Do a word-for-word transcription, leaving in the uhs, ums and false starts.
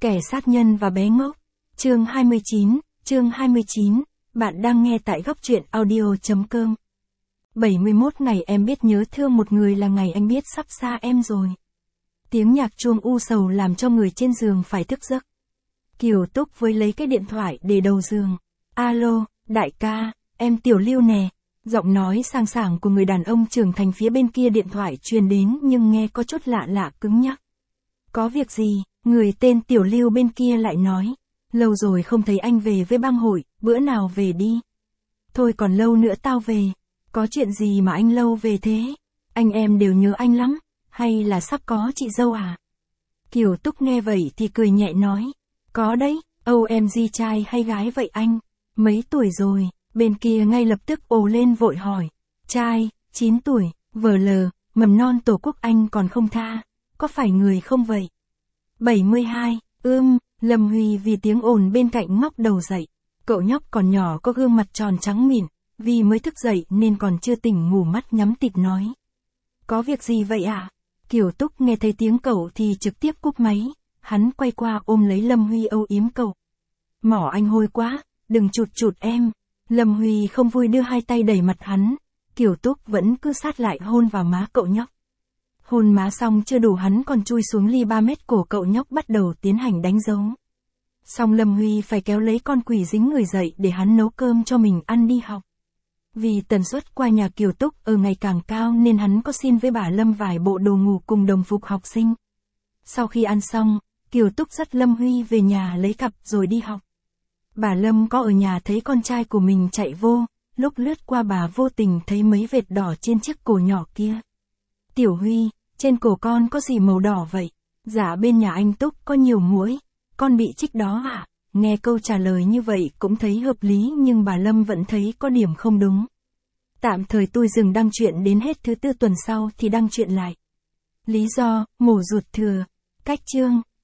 Kẻ sát nhân và bé ngốc. Chương hai mươi chín, chương hai mươi chín, bạn đang nghe tại góc truyện audio.com. bảy mươi mốt ngày em biết nhớ thương một người là ngày anh biết sắp xa em rồi. Tiếng nhạc chuông u sầu làm cho người trên giường phải thức giấc. Kiều Túc với lấy cái điện thoại để đầu giường. Alo, đại ca, em Tiểu Lưu nè. Giọng nói sang sảng của người đàn ông trưởng thành phía bên kia điện thoại truyền đến nhưng nghe có chút lạ lạ cứng nhắc. Có việc gì? Người tên Tiểu Lưu bên kia lại nói. Lâu rồi không thấy anh về với bang hội, bữa nào về đi. Thôi còn lâu nữa tao về. Có chuyện gì mà anh lâu về thế? Anh em đều nhớ anh lắm, hay là sắp có chị dâu à? Kiều Túc nghe vậy thì cười nhẹ nói. Có đấy, âu em gi trai hay gái vậy anh? Mấy tuổi rồi? Bên kia ngay lập tức ồ lên vội hỏi. Trai, chín tuổi, vờ lờ, mầm non tổ quốc anh còn không tha. Có phải người không vậy? bảy mươi hai, ưm, Lâm Huy vì tiếng ồn bên cạnh ngóc đầu dậy. Cậu nhóc còn nhỏ có gương mặt tròn trắng mịn, vì mới thức dậy nên còn chưa tỉnh ngủ mắt nhắm tịt nói. Có việc gì vậy ạ? À? Kiều Túc nghe thấy tiếng cậu thì trực tiếp cúp máy, hắn quay qua ôm lấy Lâm Huy âu yếm cậu. Mỏ anh hôi quá, đừng chụt chụt em. Lâm Huy không vui đưa hai tay đẩy mặt hắn, Kiều Túc vẫn cứ sát lại hôn vào má cậu nhóc. Hôn má xong chưa đủ hắn còn chui xuống ly ba mét cổ cậu nhóc bắt đầu tiến hành đánh dấu. Xong Lâm Huy phải kéo lấy con quỷ dính người dậy để hắn nấu cơm cho mình ăn đi học. Vì tần suất qua nhà Kiều Túc ở ngày càng cao nên hắn có xin với bà Lâm vài bộ đồ ngủ cùng đồng phục học sinh. Sau khi ăn xong, Kiều Túc dắt Lâm Huy về nhà lấy cặp rồi đi học. Bà Lâm có ở nhà thấy con trai của mình chạy vô, lúc lướt qua bà vô tình thấy mấy vệt đỏ trên chiếc cổ nhỏ kia. Tiểu Huy, trên cổ con có gì màu đỏ vậy? Dạ bên nhà anh Túc có nhiều muỗi, con bị chích đó à? Nghe câu trả lời như vậy cũng thấy hợp lý nhưng bà Lâm vẫn thấy có điểm không đúng. Tạm thời tôi dừng đăng truyện đến hết thứ tư tuần sau thì đăng truyện lại. Lý do, mổ ruột thừa. Cách chương.